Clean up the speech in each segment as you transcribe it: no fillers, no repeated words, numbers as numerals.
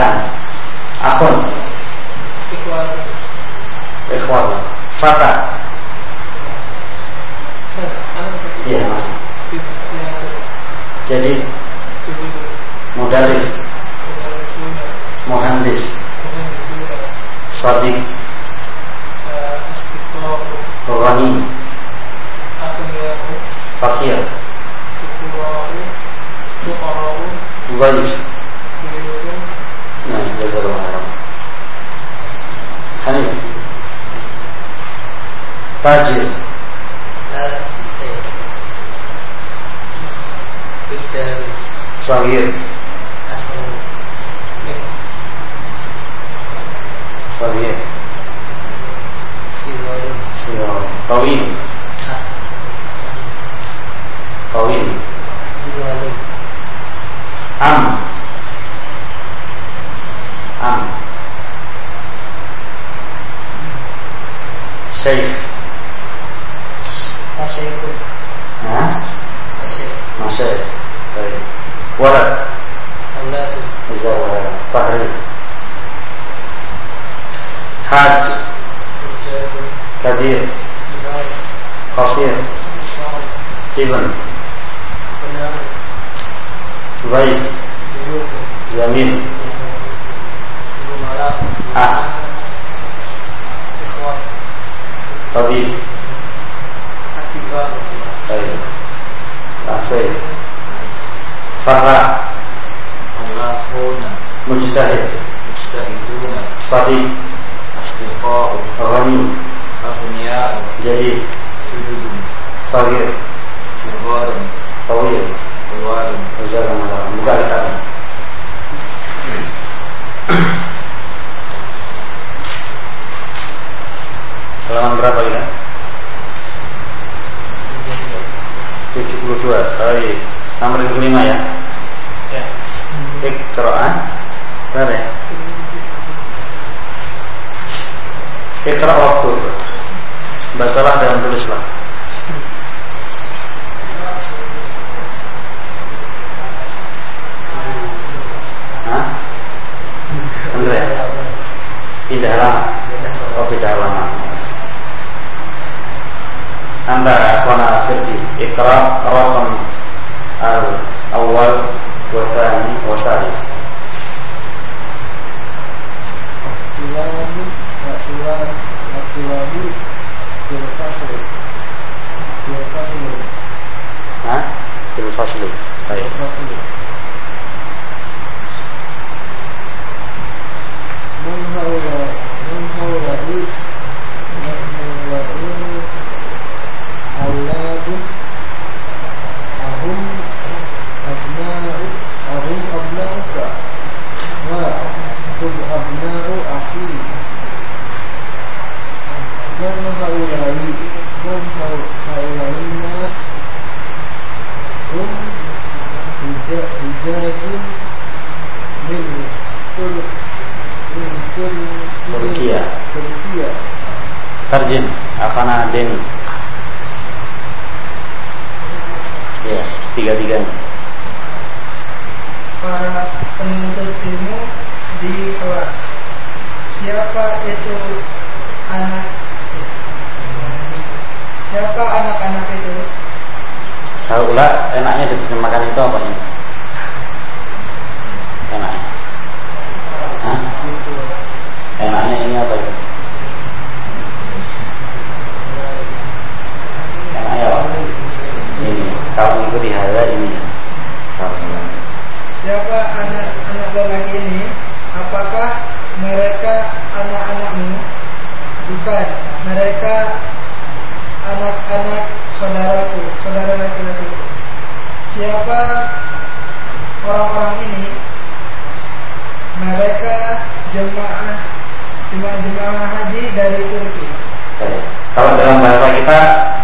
Ikhwan. Akhun. Ikhwan. Fata. Iya masih. Jadi mudaris, muhandis, sadiq, ghani, fakir, dhaif. Nah, jazakallahu khairan. Hanif. Tajir. Sagir. Sagir. Sigar. Tawil. Tawil. Am. Syekh. Masyayikh. Baik. Walad. Zawal. Fahri. Haj. Kabir. Qasir. Ibn. Baik. Zamil. Akh. Tabib. Baik. Asyik. Farah. Allahuna. Mujtahid. Mujtahiduna. Sadiq. Asdiqa'u. Ghani. Aghniya'u. Jadi. Jududun. Sagir. Sigharun. Tawil. Ulwarun. Jazakallahu. Buka kitabnya. Halaman berapa ya? 72. Baik. Nomor 5 ya. Ya. Iqra. Benar ya? Iqra waktu. Bacalah dan tulislah. Hah? Benar ya? Pindah halaman. Oh, pindah halaman. Anda akhwana firdi Iqra raqam al-awwal wa thani wa thalith. At-tilabu fil fasli. Hah? Fil fasli. Baik. Man haula'i auladu ahum abna'uka wa hum abna'u akhi. Man haula'i nas hum hujajun min Turkiya. Tarjim akhana deni. Ya, tiga-tiganya. Para penuntut ilmu di kelas. Siapa anak-anak itu? Haula enaknya diterjemahkan itu apa ini? Enaknya. Hah? Enaknya ini apa itu? Enaknya apa? Ini. Kalau mengikuti hala ini ya. Siapa anak-anak lelaki ini? Apakah mereka anak-anakmu? Bukan. Mereka anak-anak saudaraku, saudara laki-laki. Siapa orang-orang ini? Mereka jemaah haji dari Turki. Baik. Kalau dalam bahasa kita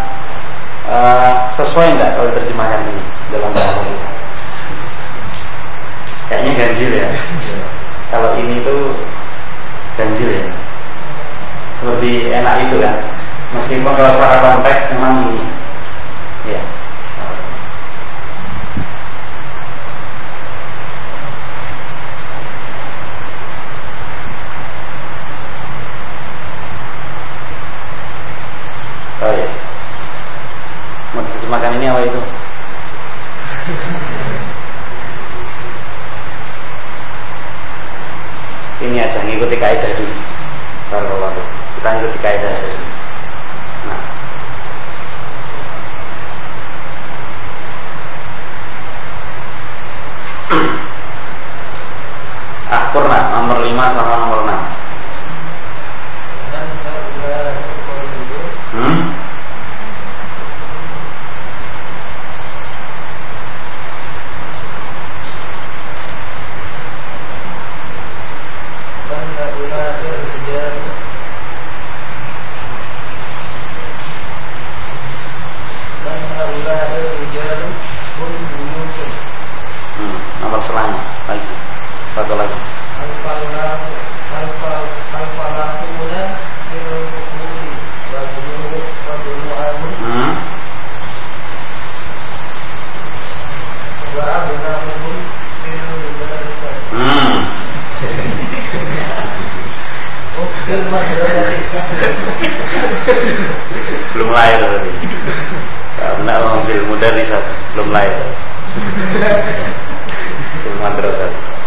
sesuai enggak kalau terjemahkan ini dalam bahasa kita? Kayaknya ganjil ya. Kalau ini tuh ganjil ya. Lebih enak itu kan. Meskipun kalau secara konteks memang ini. Ya. ini aja, ngikuti kaidah dulu. Barakallahu. Kita ngikuti kaidah saja. Nah. Purna nomor 5 sama nomor 6. Nomor selanjutnya lagi. Satu lagi. Belum lahir tadi. Karena mobil muda bisa belum lahir. Belum madrasah.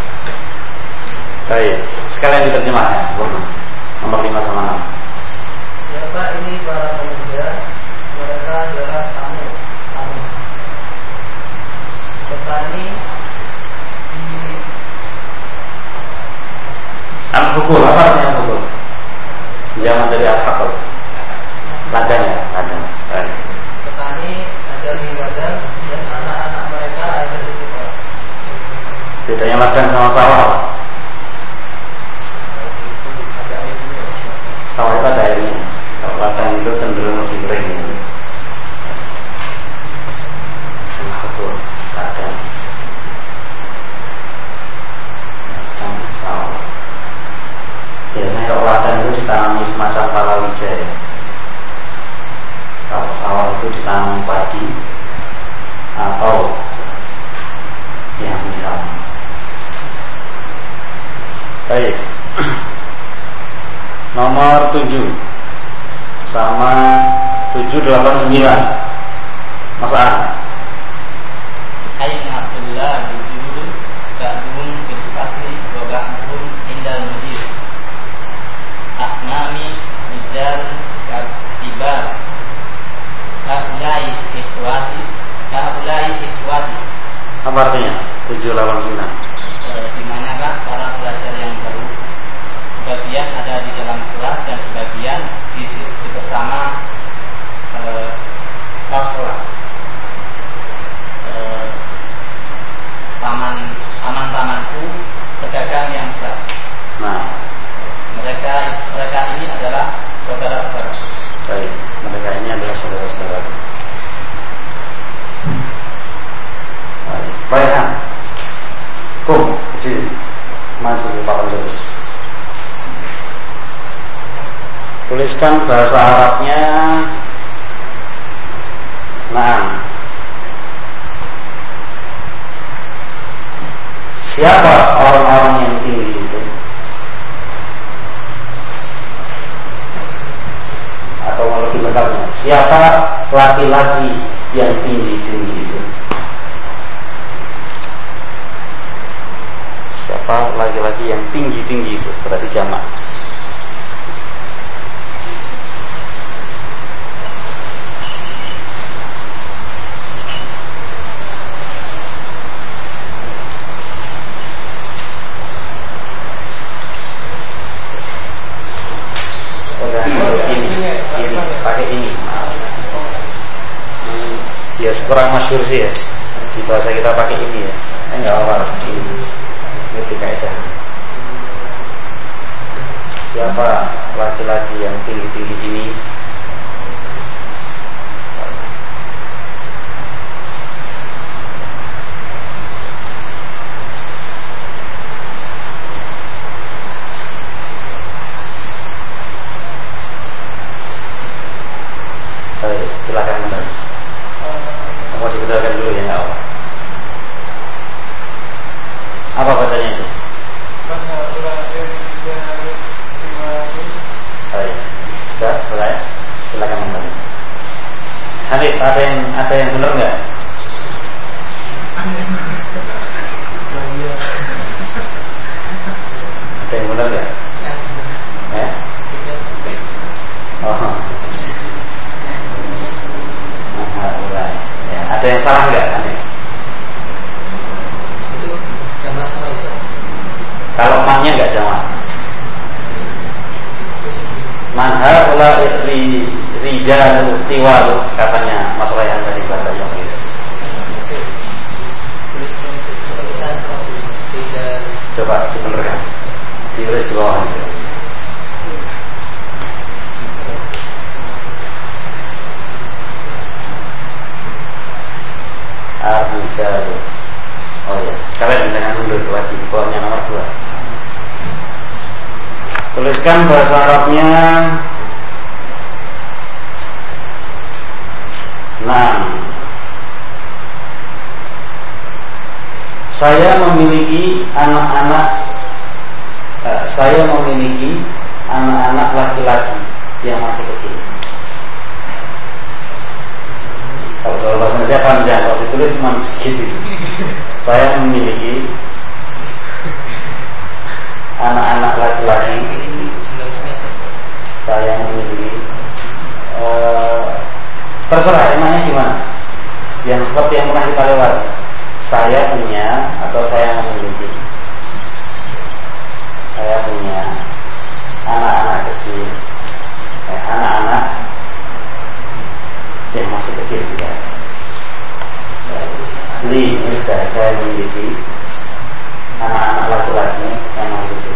Baik, sekalian diterjemahkan. Nomor 5 sama 6. Siapa ini para pemuda? Mereka adalah tamu. Petani di Al-Hukul, apa artinya Al-Hukul? Zaman dari Al-Haqal. Ladang ya, ladang. petani ada di ladang dan anak-anak mereka ada di kebun. Bedanya ladang sama sawah apa? Sawah itu ada airnya. Kalau ladang itu cenderung lebih kering. Al-Hukul, ladang. Sawah. Biasanya kalau ladang itu ditanami semacam palawija ya. Kalau sawah itu ditanami padi atau yang semisal. Baik. Nomor 7 sama 789. Masalah. Aina Abdullah wujud ba'dhum bil fasli wa ba'dhum indal mudir. Aknami rijal katibar. Kaulai ikhwati. Apa artinya? 789. Di manakah para pelajar yang baru sebagian ada di dalam kelas dan sebagian di bersama kelas sekolah. Taman-tamanku pedagang yang besar. Nah, mereka ini adalah saudara-saudara. baik, mereka ini adalah saudara-saudara. Baik, kecil, maju ke papan tulis. Tuliskan bahasa Arabnya. Nah, siapa orang-orang yang tinggi itu? Atau lebih lengkapnya, siapa laki-laki yang tinggi-tinggi itu? Siapa laki-laki yang tinggi-tinggi itu? Berarti jamak. Pakai ini. Ya kurang masyhur sih ya. Di bahasa kita pakai ini ya. Enggak apa-apa. Ini kaidah. Siapa laki-laki yang tinggi-tinggi ini? Silakan bentar. Mau dibedalkan dulu ya, nggak apa. Apa bacanya itu? Baik, sudah selesai. tiwalu katanya Mas Rayhan tadi baca yang itu. Coba dibenerkan, ditulis di bawah itu. Ar-rijalu. Oh ya, sekalian jangan mundur lagi di bawahnya nomor 2. Tuliskan bahasa Arabnya. Saya memiliki anak-anak laki-laki yang masih kecil. Kalau dalam bahasa Indonesia panjang, kalau ditulis cuma segitu. Saya memiliki anak-anak laki-laki. Saya memiliki terserah emangnya gimana. Yang seperti yang pernah kita lewati. Saya punya atau saya memiliki. Saya punya anak-anak kecil, anak-anak yang masih kecil juga. Ini sudah saya memiliki anak-anak laki-laki yang masih kecil.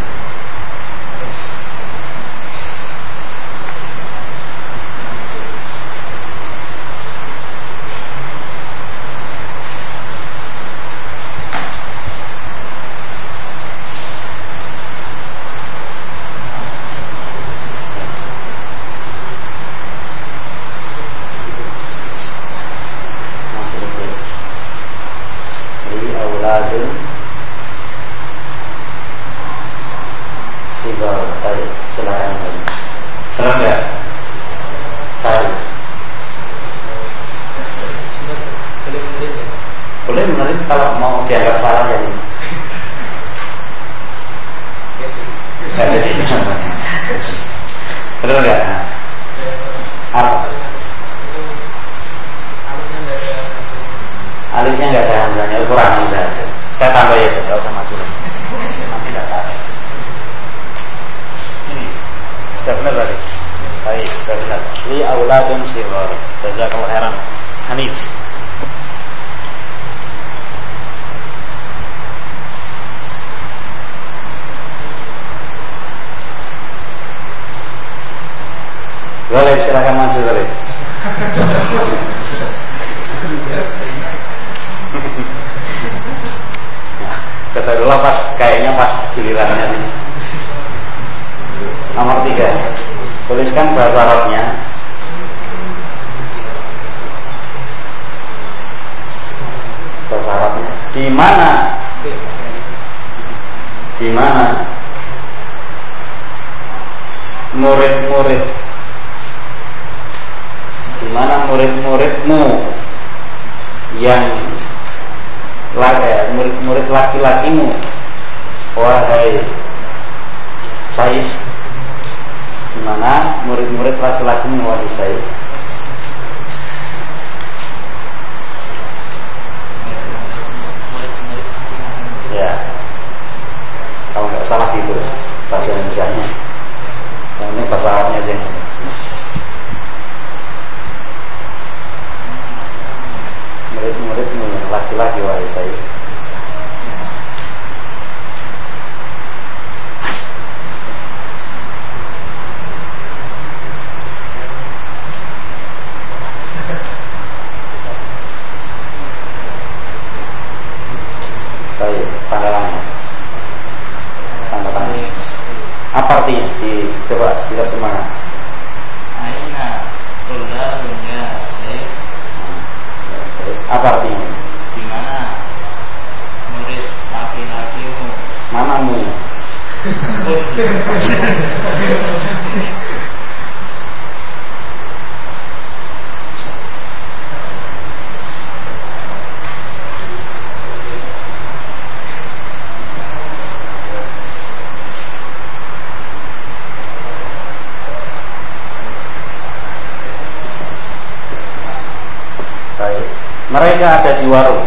Boleh menarik kalau mau dianggap salah ya. Betul nggak? Apa? Alifnya nggak ada hamzahnya, kurang hamzah aja. Saya tambah ya, nggak usah maju lagi. Nanti nggak tahu. Ini sudah benar tadi. Baik, sudah benar. Li auladun sighar. Jazakallahu khairan. Hanif. Boleh, silakan masuk boleh. Kata dulu pas kayaknya pas gilirannya sih. Nomor 3. Tuliskan bahasa Arabnya. Bahasa Arabnya. Di mana murid-murid, di mana murid-muridmu yang murid-murid laki-lakimu, wahai Said, di mana murid-murid laki-lakimu, wahai Said? Ya, kalau nggak salah gitu bahasa Indonesia-nya. Yang ini bahasa Arabnya aja. Murid-muridmu yang laki-laki, wahai Said. Baik, tanggalannya. Tanda-tanda. Apa artinya? Coba kita semangat. Aina saudaranya Syekh. Apa artinya? Di mana murid laki-lakimu? Manamu? Mereka ada di warung.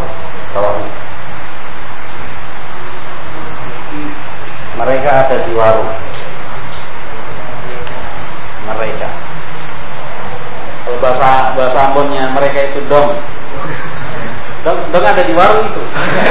Mereka ada di warung. Mereka. Kalau bahasa bahasa Ambonnya mereka itu dong ada di warung itu.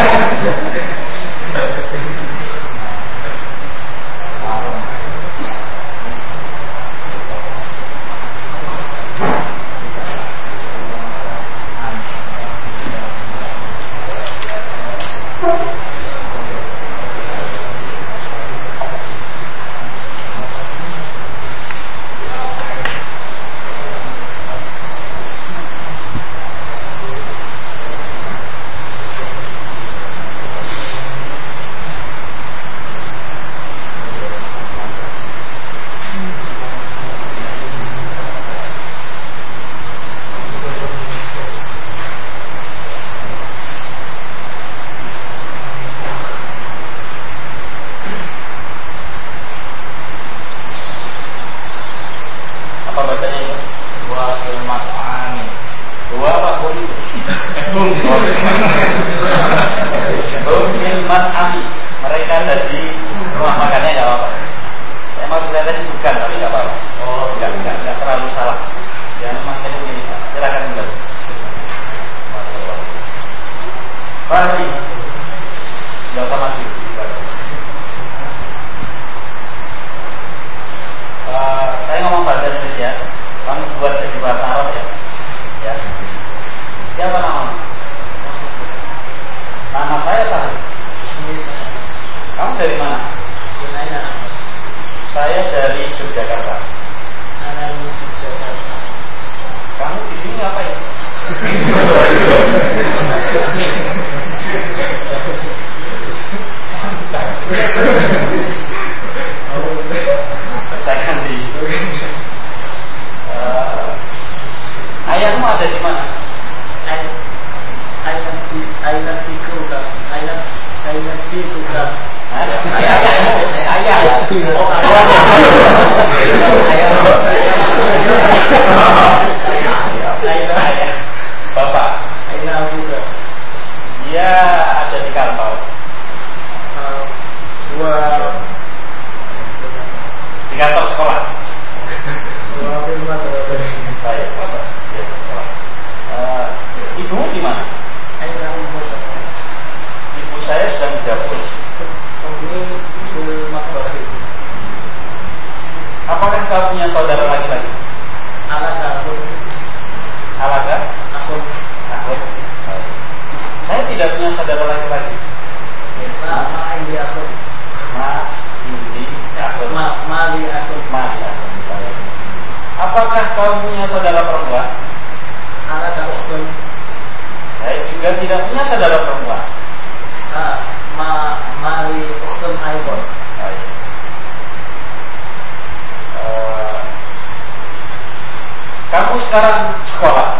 Kamu sekarang sekolah?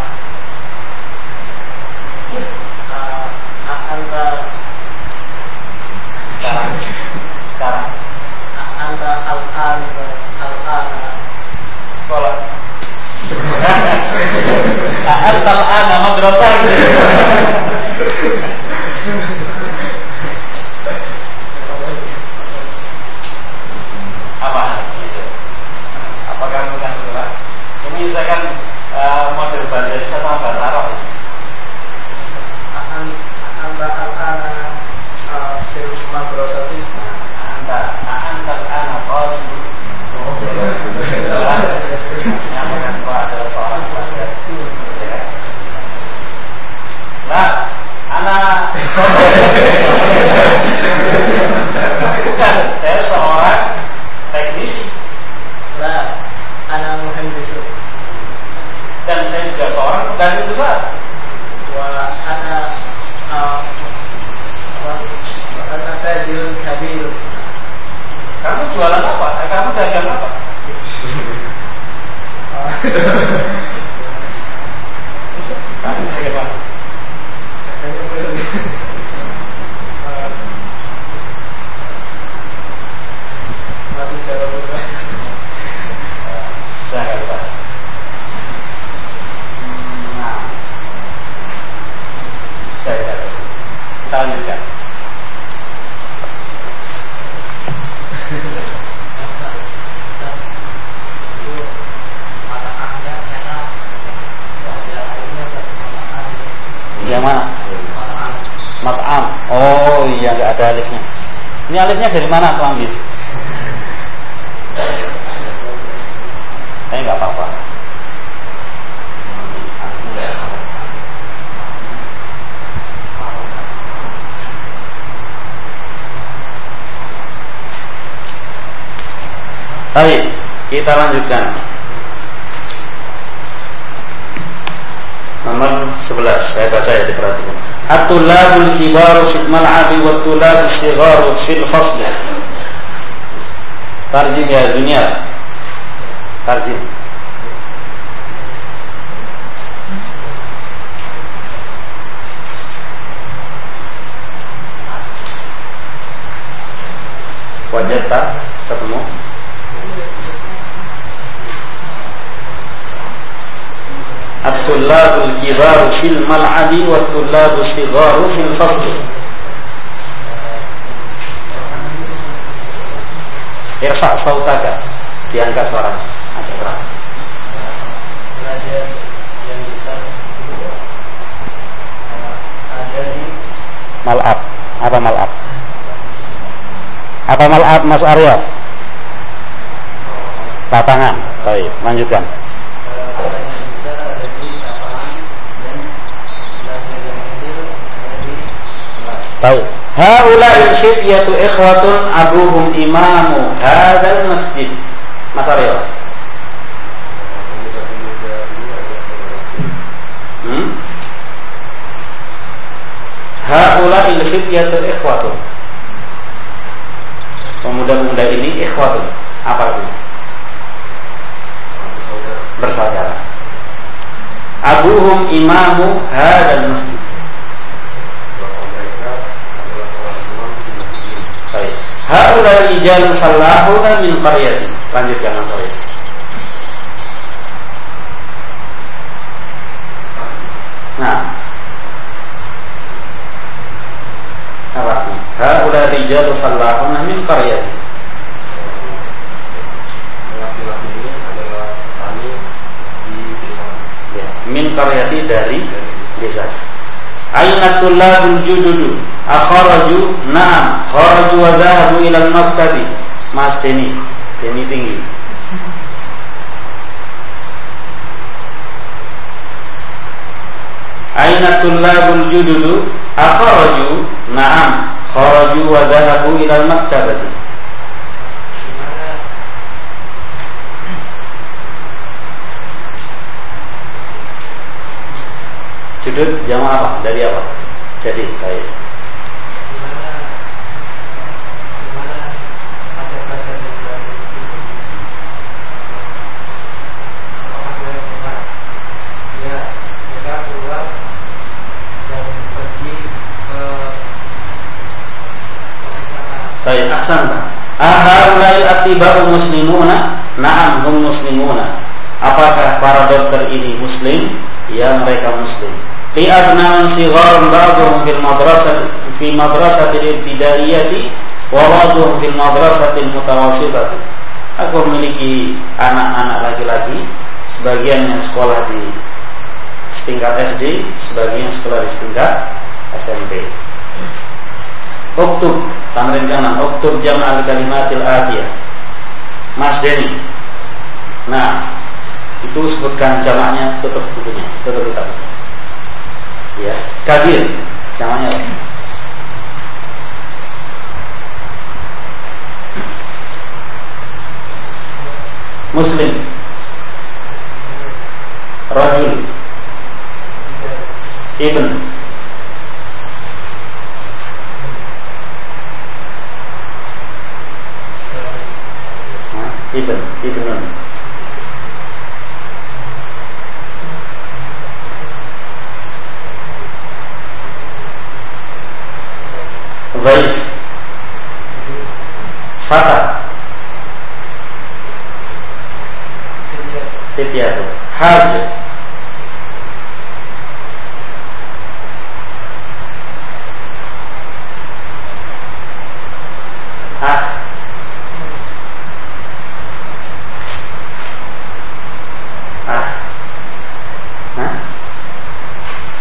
Sekarang sekolah. Al-ana madrasah gitu. Apa gitu? Apakah bukan surah? Ini misalkan model bahasa Indonesia sama bahasa Arab. Anta al-ana fil madrasati. Anta al-ana talib. Yang mengaku adalah seorang pelajar. Nah, anak bukan, saya seorang teknisi. Lah, anak muhandis. Dan saya juga seorang pegawai besar. Wa ana tajirun kabir. Kamu jualan apa? Kamu dagang apa? Kamu bagaimana? Mati cara buka. Saya nggak bisa. Nah, sudah kita lanjutkan. Ini alifnya dari mana tuh ambil? Nggak apa-apa. Baik, kita lanjutkan. Nomor 11, saya baca ya, diperhatikan. At-tullabul kibaru fil mal'abi wat-tullabus sigharu fil fasl. Tarjim ya Zunyar. Tarjim. Wajadta ketemu? At-tullabul kibaru fil mal'abi wat-tullabus sigharu fil fasl. Irfa' sautaka, diangkat suara agak keras. Belajar yang besar itu ada di Mal'ab. Apa mal'ab? Apa mal'ab Mas Arya? Lapangan. Baik, lanjutkan. yang besar ada di lapangan dan belajar yang kecil ada di kelas. Baik. Haula'il fityatu ikhwatun abuhum imamu hadzal masjid. Mas Arya. Haula'il fityatu ikhwatun. Pemuda-pemuda ini ikhwatun. Apa itu? Bersaudara. Abuhum imamu hadzal masjid. Baik. Haula rijal fallahuna min qaryati. Lanjutkan Mas Arya. Nah. Apa artinya? Haula rijal fallahuna min qaryati. Laki-laki ini adalah petani di desa. Ya, min qaryati dari desa. Ainatul labul jududu akharaju na'am kharaju wa dhahabu ila al-maktabi. Mas Deni tinggi. Ainatul labul jududu akharaju na'am kharaju wa dhahabu ila al-maktabati. Judud jama apa? Dari apa? Jadi baik. Dimana ada baca di dalam itu. Apakah dia benar? Ya, mereka keluar dan pergi ke sana. Baik, ahsanta. Ahaula'il atiba'u muslimuna? Na'am, hum muslimuna. Apakah para dokter ini muslim? Ya, mereka muslim. Li abna'un sigharun ba'duhum fil madrasatil ibtidaiyati wa ba'duhum fil madrasatil mutawassitati. Aku memiliki anak-anak laki-laki, sebagian yang sekolah di setingkat SD, sebagian sekolah di setingkat SMP. Uktub, tamrin kanan, uktub jam'al kalimatil atiyah. Mas Denny. Nah, itu sebutkan jamaknya, tutup bukunya, tutup kitab. Ya, kabir, jamaknya apa? Muslim, rajul, ibn, ibnun. Dhaif, fata, fityatu, haj, akh,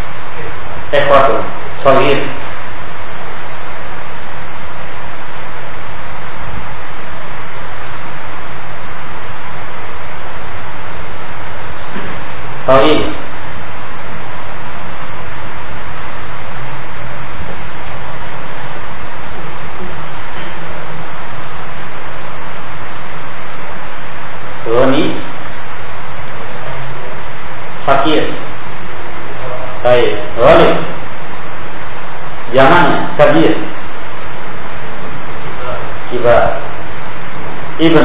ikhwatun, saghir, Tawil. Ghani. Fakir. Baik. Ghalib. Jamannya kabir. Kibar. Ibn.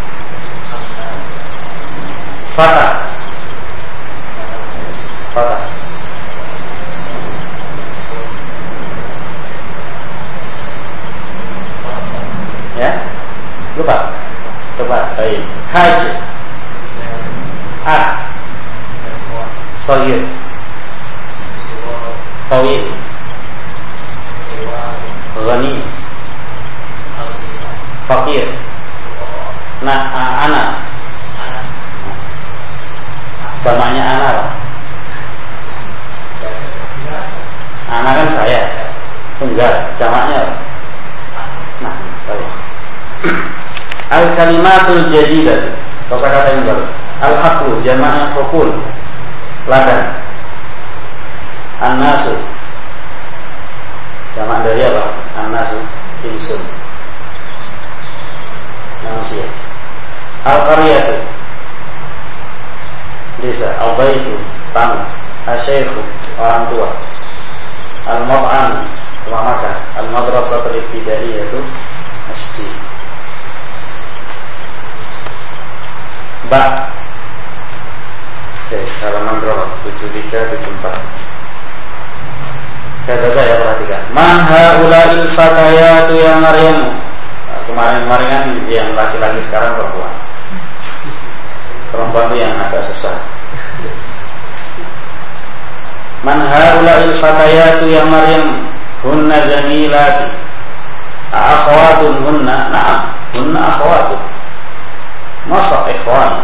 Fatah. Fatah. Ya? Lupa. Baik. Haj. Sayyid. Tawil. Ghani. Fakir. Ana. Samanya ana. Ana kan saya. Tunggal. Jamaknya. Nah, baik. Al-kalimatul jadidah. Kosakata yang baru. Al-haqu jamaknya hukul. Ladang. An-nasu. Jamak dari apa? An-nasu. Insun. Manusia. Al-qaryatu. Desa. Al-baitu. Tamu. Al-syaikhu. Orang tua. Al-mab'an. Rumah makan. Al-madrasatul ibtidaiyatu. Masjid. Ba. Oke, halaman berapa? 73, 74. Saya baca ya, perhatikan. Man haula'il fatayatu ya Maryam. Nah, kemarin-kemarin kan yang laki-laki, sekarang perempuan. Perempuan itu yang agak susah. Man haula'il fatayatu ya Maryam. Hunna zamilati. Akhwatun hunna. Na'am, hunna akhwatun. Masa ikhwan.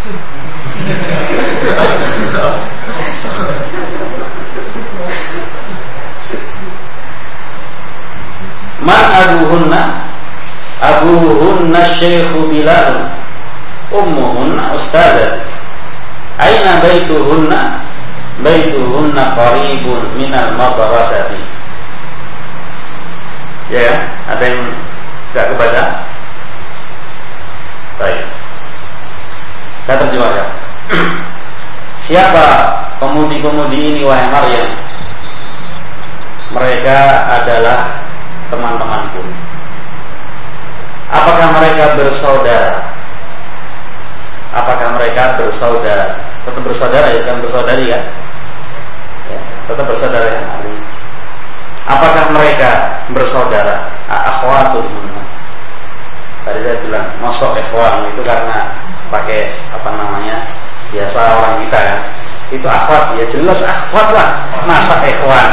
Man abuhunna syekhu Bilal, ummuhunna ustadzah. Aina baituhunna qaribun minal madrasati. Ya, ada yang enggak kebaca? Baik. Saya terjemahkan. Siapa pemudi-pemudi ini wahai Maryam? Mereka adalah teman-temanku. Apakah mereka bersaudara? Apakah mereka bersaudara? Tetap bersaudara ya, bukan bersaudari kan? Ya, tetap bersaudara ya. Apakah mereka bersaudara? Akhwatun. Tadi saya bilang masuk ikhwan itu karena pakai apa namanya, biasa orang kita kan, itu akhwat, ya jelas akhwat lah, masa ikhwan.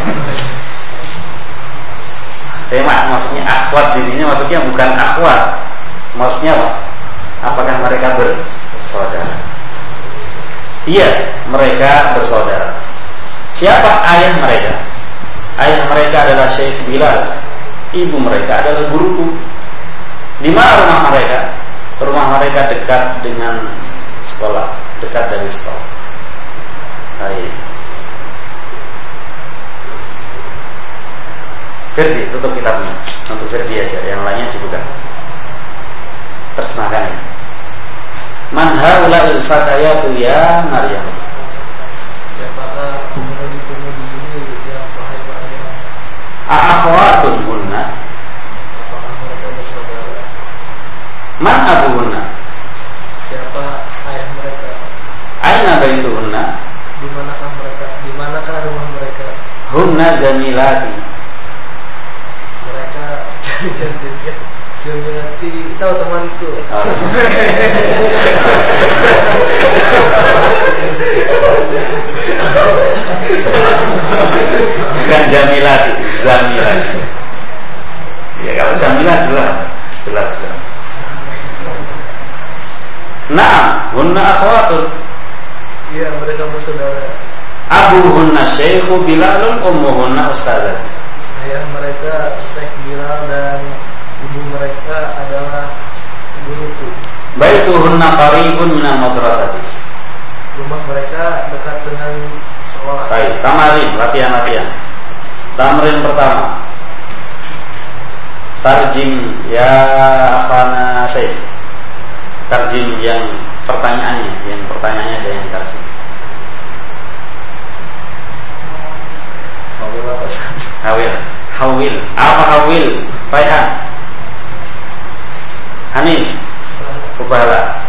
Tema maksudnya akhwat di sini maksudnya bukan akhwat, maksudnya apa? Apakah mereka bersaudara? Iya, mereka bersaudara. Siapa ayah mereka? Ayah mereka adalah Syekh Bilal, ibu mereka adalah guruku. Di mana rumah mereka? Rumah mereka dekat dengan sekolah, dekat dari sekolah. Baik. Firdi, tutup kitabnya. Untuk Firdi aja, yang lainnya juga. Terjemahkan ya. Man haula'il fatayatu ya Maryam. Siapakah pemudi-pemudi ini yang wahai Maryam? Akhwatun hunna. Apakah mereka bersaudara? Man abuhunna. Siapa ayah mereka? Aina baituhunna. Di manakah mereka? Di manakah rumah mereka? Hunna zamilati. Mereka Jamilati, tahu temanku. Bukan Jamilati, Zamilati. Ya kalau Jamilah jelas. Naam, hunna akhwatun. Iya, mereka bersaudara. Abuhunna Syekhu Bilalun, ummuhunna ustadzah. Ayah mereka Syekh Bilal dan ibu mereka adalah guruku. Baituhunna qaribun minal madrasati. Rumah rumah mereka dekat dengan sekolah. Baik, tamarin, latihan. Tamrin pertama. Tarjim ya akhana Said. Tarjim yang pertanyaannya saya yang tarjim. Hawil. Apa hawil? Raihan. Hanif. Kubala.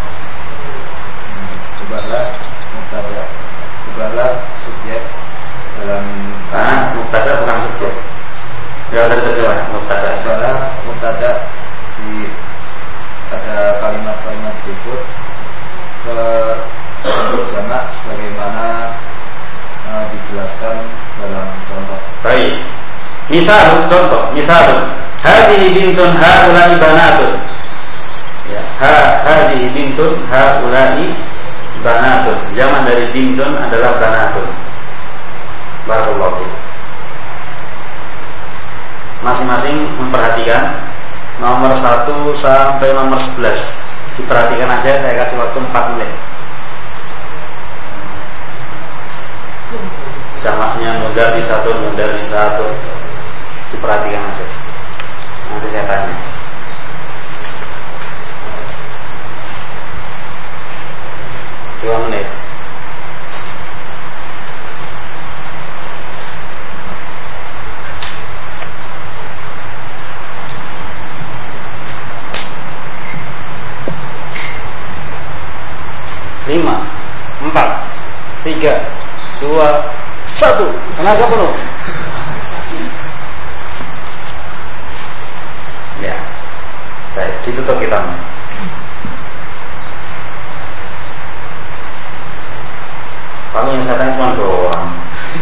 Kubala subjek dalam mubtada bukan subjek. Enggak usah diterjemah mubtada. Kubala mubtada di pada kalimat-kalimat berikut ke jamak sebagaimana dijelaskan dalam contoh. Baik. Contoh. Hadhihi bintun haula'i banatun. Ya, hadhihi bintun haula'i banatun. Jamak dari bintun adalah banatun. Barakallahu fiik. Masing-masing memperhatikan nomor 1 sampai nomor 11. Diperhatikan aja, saya kasih waktu 4 menit. Jamaknya mudari satu. Diperhatikan aja. Nanti saya tanya. Dua menit. Lima, 4, 3, 2, 1. Tenaga penuh. Ya. Baik, ditutup kita. Kalau yang saya tanya cuma 2 orang.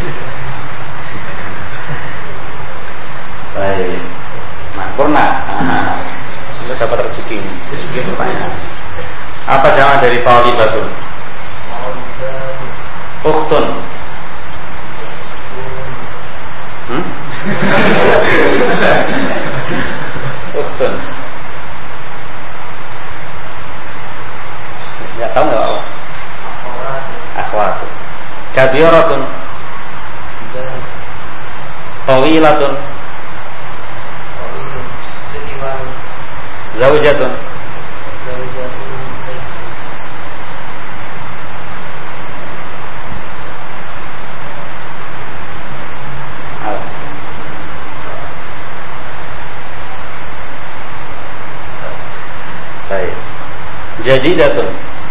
Baik. Nah, purna. Anda dapat rezeki. Pertanyaan. Apa jamak dari talibatun? Ukhtun. Ukhtun. Enggak tahu enggak apa? Akhwatun. Kabiratun. Tawilatun. Zaujatun. Baik. Jadidatun.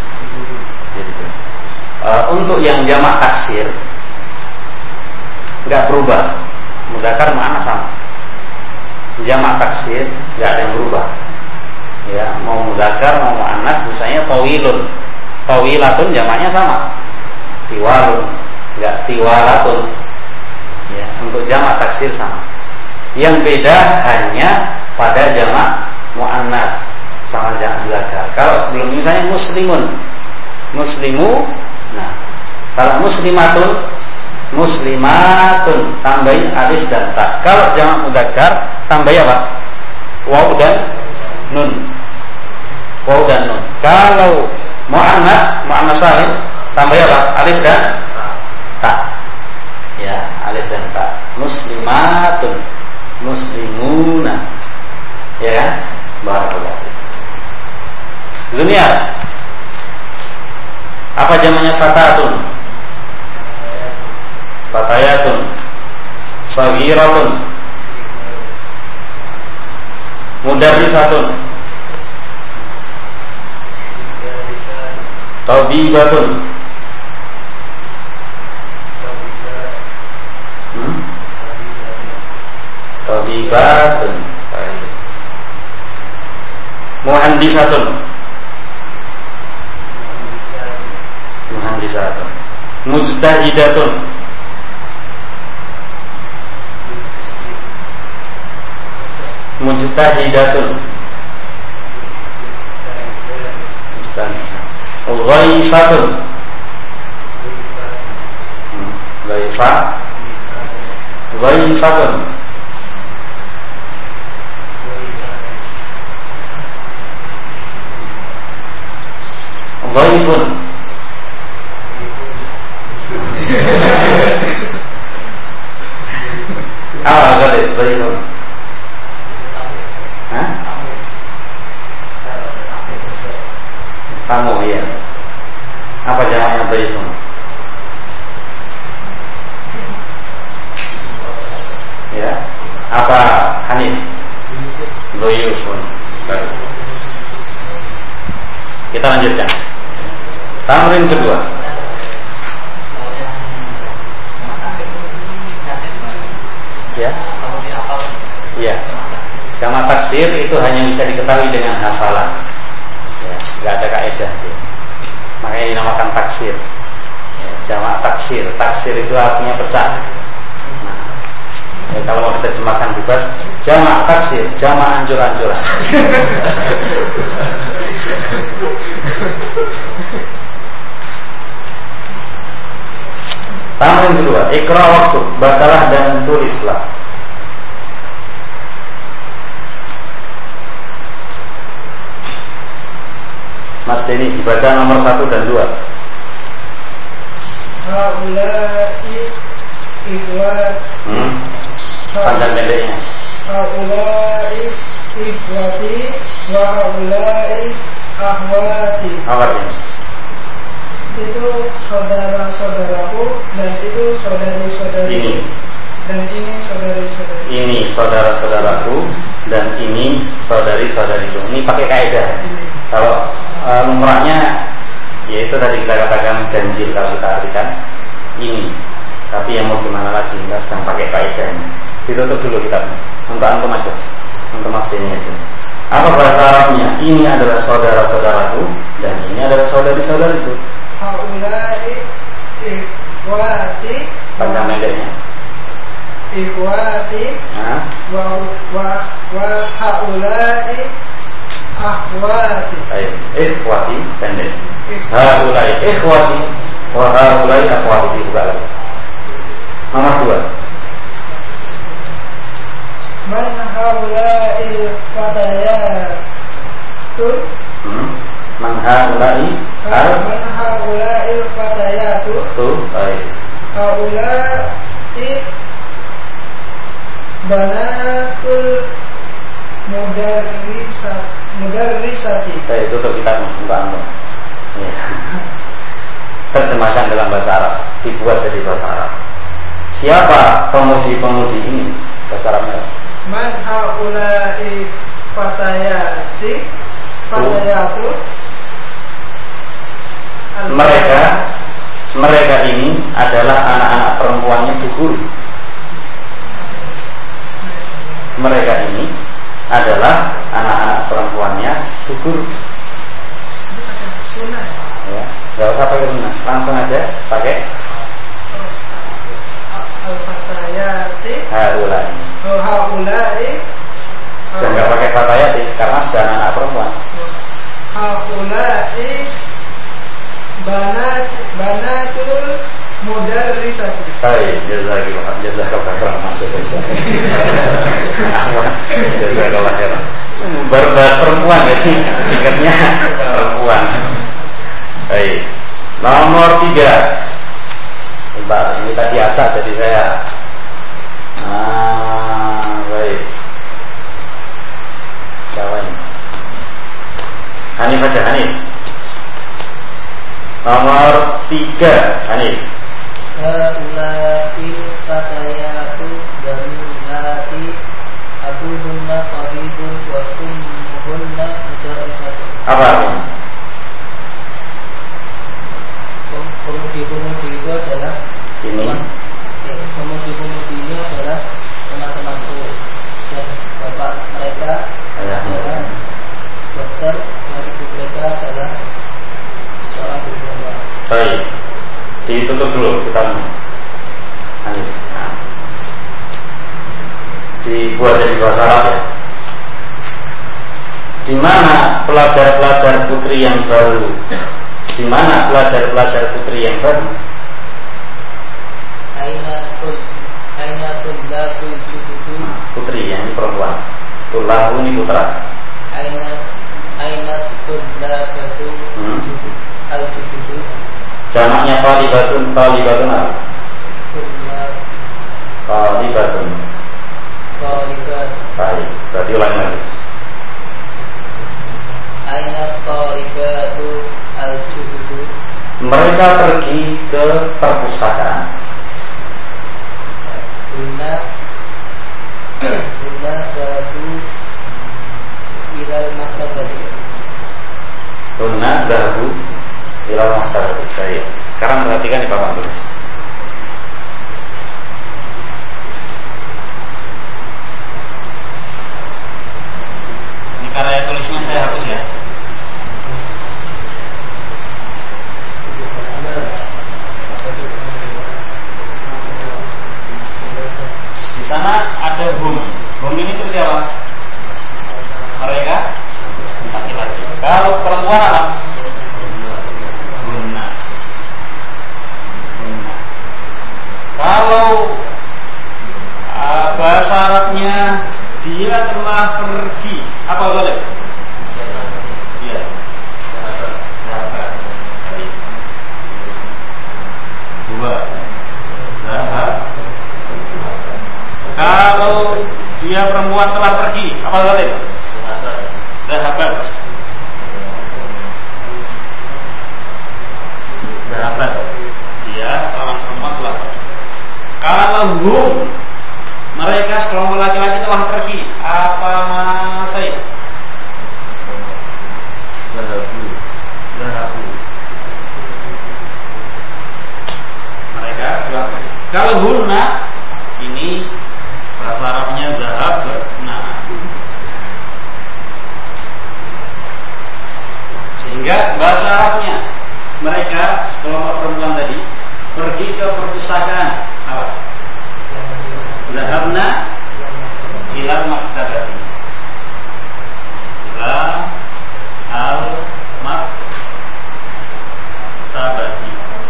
Untuk yang jamak taksir enggak berubah. Mudzakkar mana sama. Jamak taksir enggak ada yang berubah. Ya, mau mudzakkar mau muannas misalnya tawilun. Tawilatun jamaknya sama. Tiwalun, enggak tiwalatun. Ya, untuk jamak taksir sama. Yang beda hanya pada jamak muannas sama jamak mudzakkar. Kalau sebelum misalnya muslimun, muslimu, nah kalau muslimatun, muslimatun tambahin alif dan ta. Kalau jamak mudzakkar tambah apa? Waw dan nun. Waw dan nun. Kalau muannas salim tambah apa? Alif dan ta. Ya, alif dan ta. Muslimatun, muslimuna. Ya kan? Barakallahu. Dunia. Apa jamaknya fatatun? Fatayatun. Saghiratun. Mudarrisatun. Tabibatun. Tabibatun. Muhandisatun. Muhandisatun. Mujtahidatun. Mujtahidatun. Ghaifatun. Ghaifatun. Ghaifun. Tamu, iya. Apa jamaknya dhaifun? Ya. Apa Hanif? Dhuyufun. Baik. Kita lanjutkan. Tamrin kedua. Ya. Iya. Sama taksir itu hanya bisa diketahui dengan hafalan. Ya, nggak ada kaidah. Makanya dinamakan taksir. Ya, jamak taksir. Taksir itu artinya pecah. Nah, ya, kalau mau diterjemahkan bebas, jamak taksir, jamak ancur-ancuran. Tamrin kedua, ikra waktu, bacalah dan tulislah. Mas Denny, dibaca nomor 1 dan 2. Haulai ikhwat. Panjang pendeknya. Haulai ikhwati wa haulai akhwati. Apa artinya? Itu saudara-saudaraku dan itu saudari-saudariku. Ini. Dan ini saudari-saudariku. Ini saudara-saudaraku dan ini saudari-saudariku. Ini pakai kaidah. Kalau lumrahnya yaitu tadi kita katakan ganjil kalau kita artikan ini. Tapi yang mau gimana lagi, kita sedang pakai kaidahnya. Ditutup dulu kitabnya. Untuk antum aja. Untuk Mas Denny aja. Apa bahasa Arabnya? Ini adalah saudara-saudaraku dan ini adalah saudari-saudariku. Haulai ikhwati. Panjang pendeknya. Ikhwati wa haulai akhwati. Baik, ikhwati pendek. Haulai ikhwati wa haulai akhwati, dibuka lagi. Nomor 2. Man haulai fatayatun. Man haulai Man haulai fatayatu. Tuh, baik. Haulai banatul mudarrisati. Baik, tutup kitabnya, buka antum. Ya. Terjemahkan dalam bahasa Arab, dibuat jadi bahasa Arab. Siapa pemudi-pemudi ini? Bahasa Arabnya. Man haulai fatayatu. Mereka ini adalah anak-anak perempuannya gugur. Mereka ini adalah anak-anak perempuannya gugur. Ya, nggak usah pakai guna, langsung aja pakai al-fatayati. haulai. Haulai. Sudah nggak pakai fatayati karena sudah anak perempuan. Haulai banatul mudarrisati. Baik, jazakallah khairan. Jazakallah khairan. Baru bahas perempuan ya sih, ingatnya perempuan. Baik, nomor 3. Bentar, ini tadi atas jadi saya. Baik. Siapa ini? Hanif aja, Hanif. Nomor 3, Hanif. Haulai fatayatu jamilati abuhunna qabidun wa ummuhunna mudarrisatun. Apa artinya? Pemudi-pemudi itu adalah Ini. Pemudi-pemudi adalah teman-temanku dan bapak mereka adalah dokter dan ibu mereka adalah seorang guru. Baik, ditutup dulu kita. Dibuat jadi bahasa Arab ya. Di mana pelajar-pelajar putri yang baru? Di mana pelajar-pelajar putri yang baru? Aina tullabu jududu. Putri yang ini perempuan. Tullabu ini putra. Aina tullabatu al-jududu. Jamaknya talibatun apa? Talibatun. Baik, berarti ulang lagi. Aina talibatu mereka pergi ke perpustakaan. Bunda dahu ilal maktabati. Bunda dahu ilal maktabati. Sekarang perhatikan di papan tulis. Ini karya tulisnya saya hapus ya. Di sana ada hum. Hum ini itu siapa? Mereka laki-laki. Kalau perempuan apa? Hunna. Hunna. Kalau bahasa Arabnya dia telah pergi, apa boleh? Iya. Dua. Kalau dia perempuan telah pergi, apa boleh? Zahabat. Zahabat. Dia seorang perempuan telah pergi. Kalau hum, mereka sekelompok laki-laki telah pergi, apa masih? Zahabu. Mereka telah pergi. Kalau hunna, ini bahasa Arabnya zahab. Nah, sehingga bahasa Arabnya mereka sekelompok perempuan tadi pergi ke perpustakaan apa? Zahabna ilal maktabati. Ila al maktabati.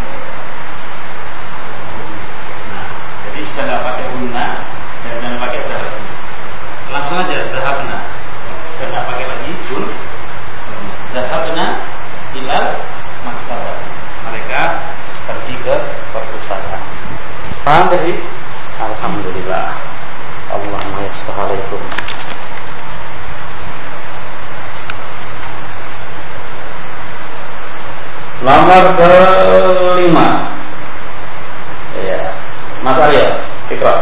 Nah, jadi sudah nggak pakai hunna dan jangan pakai zahabna. Langsung aja zahabna. Sudah nggak pakai lagi hun. Zahabna ilal maktabati. Mereka pergi ke perpustakaan. Paham tadi? Alhamdulillah. Allahumma yassir alaikum. Nomor kelima. Ya, Mas Arya, Ikra.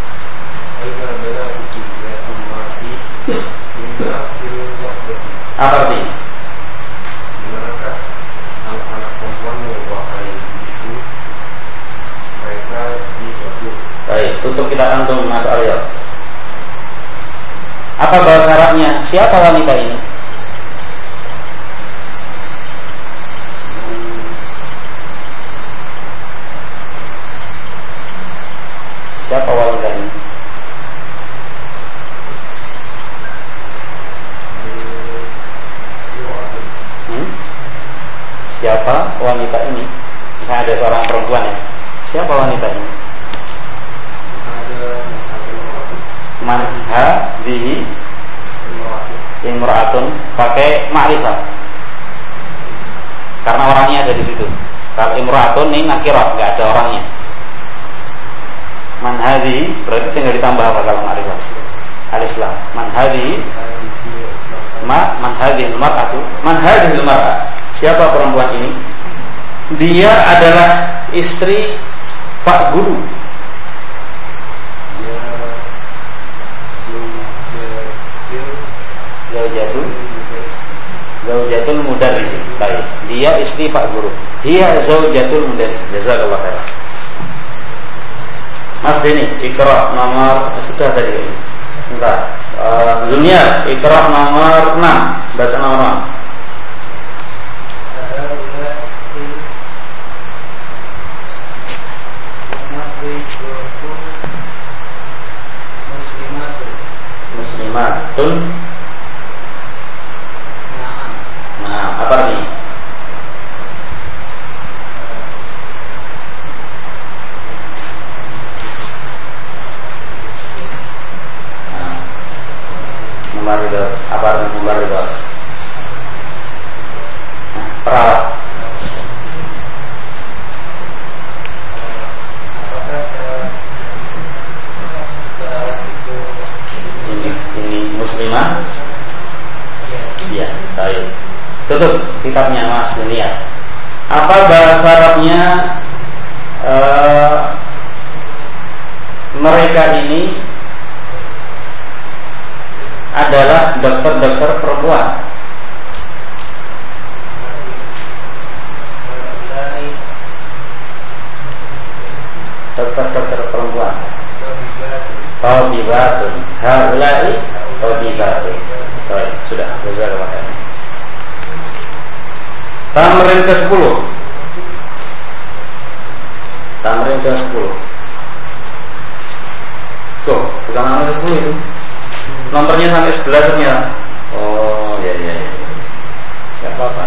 Apa artinya? Dimanakah anak-anak perempuan yang wahai ibu mereka dijatuh? Baik, tutup kita antum Mas Arya. Apa bahasa Arabnya? Siapa wanita ini? Siapa wanita ini? Siapa wanita ini? Misalnya ada seorang perempuan ya. Siapa wanita ini? Man hadhihi imra'atun, pakai ma'rifah. Karena orangnya ada di situ. Kalau imra'atun ini nakirah, enggak ada orangnya. Man hadhihi berarti tinggal ditambah apa kalau ma'rifah? Alif lam. Man hadhihi man hadhihi al-mar'atu. Man hadhihi al-mar'ah. Siapa perempuan ini? Dia adalah istri Pak Guru. Zaujatul mudarris. Baik. Dia istri Pak Guru. Dia zaujatul mudarris. Jazakallahu khairan. Mas Deni, Iqra nomor sudah tadi. Entar. Zunyar, Iqra nomor 6. Baca nomor 6. Muslimatun. Nah, apa ini? Mubaridot. Apa artinya mubaridot? Perawat. Ini muslimah. Iya, baik. Tutup kitabnya Mas Dunia. Apa bahasa Arabnya mereka ini adalah dokter-dokter perempuan. Dokter-dokter perempuan. Tabibatun. Haulai tabibatun. Baik, sudah. Jazakallahu khairan. Tamrin ke-10. Tamrin ke-10. Tuh, bukan nomor ke-10 itu. Nomornya sampai 11 ternyata. Oh, ya. Enggak apa-apa.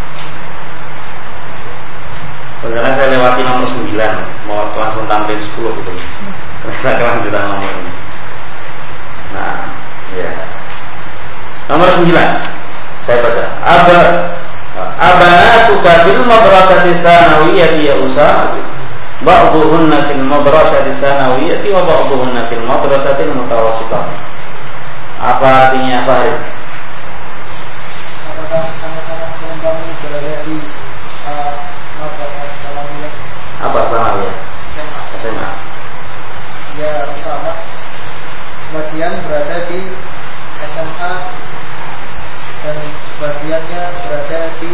Sebenarnya saya lewati nomor 9, mau langsung tamrin 10 gitu. Kita kelanjutan nomornya. Nah, ya. Nomor 9. Saya baca. Abanatuka fil madrasati tsanawiyati ya Usama. Ba'dhuhunna fil madrasati tsanawiyati wa ba'dhuhunna fil madrasati mutawassithah. Apa artinya Farid? Apakah anak-anak perempuan berada di madrasah tsanawiyah? Apa tsanawiyah? SMA. Ya, Usama. Sebagian berada di SMA dan sebagiannya berada di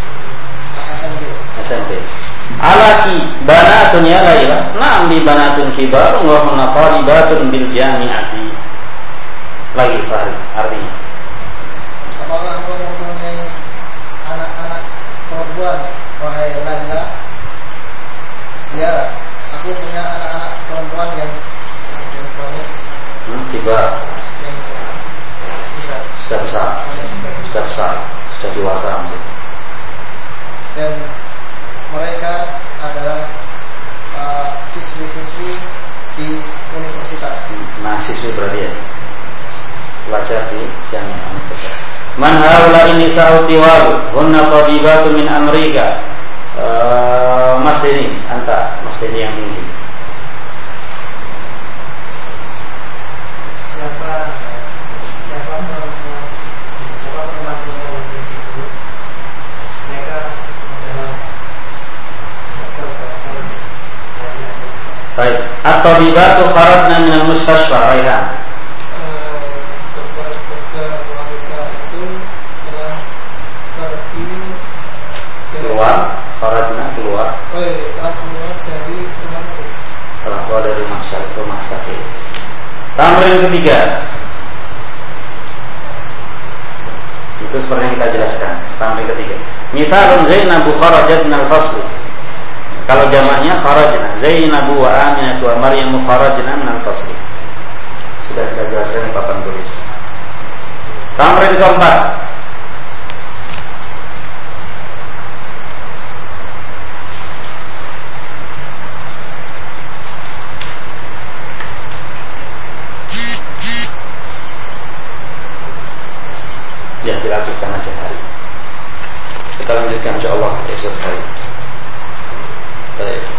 SMP. Alaki banatun ya Laila. Naam li banatun kibar wa hunna talibatun bil jami'ati. Lagi Fahri artinya. Apakah engkau mempunyai anak-anak perempuan wahai Laila? Ya, aku punya anak-anak perempuan yang banyak. Kibar. Yang Sudah dewasa maksudnya. Dan mereka adalah siswi-siswi di universitas. Nah, siswi berarti ya. Pelajar di Jami'ah Universitas. Man haula ini sa'utiwal hunna tabibatu min Amerika. Mas Deni, Mas Deni yang tinggi. Siapa perempuan itu? Mereka adalah dokter-dokter. Baik. At-tabibatu kharajna min al-mustashfa, Raihan. Dokter wanita itu telah pergi Keluar, kharajna keluar. telah keluar dari rumah sakit. Telah keluar dari rumah sakit. Tamrin ketiga. Itu seperti yang kita jelaskan. Tamrin ketiga. Misalun Zainabu kharajat minal fasl. Kalau jamaknya kharajna. Zainabu wa Aminatu wa Maryamu kharajna minal fasl. Sudah kita jelaskan di papan tulis. Tamrin keempat. Ya, kita lanjutkan aja hari. Kita lanjutkan insyaallah esok hari. Baik.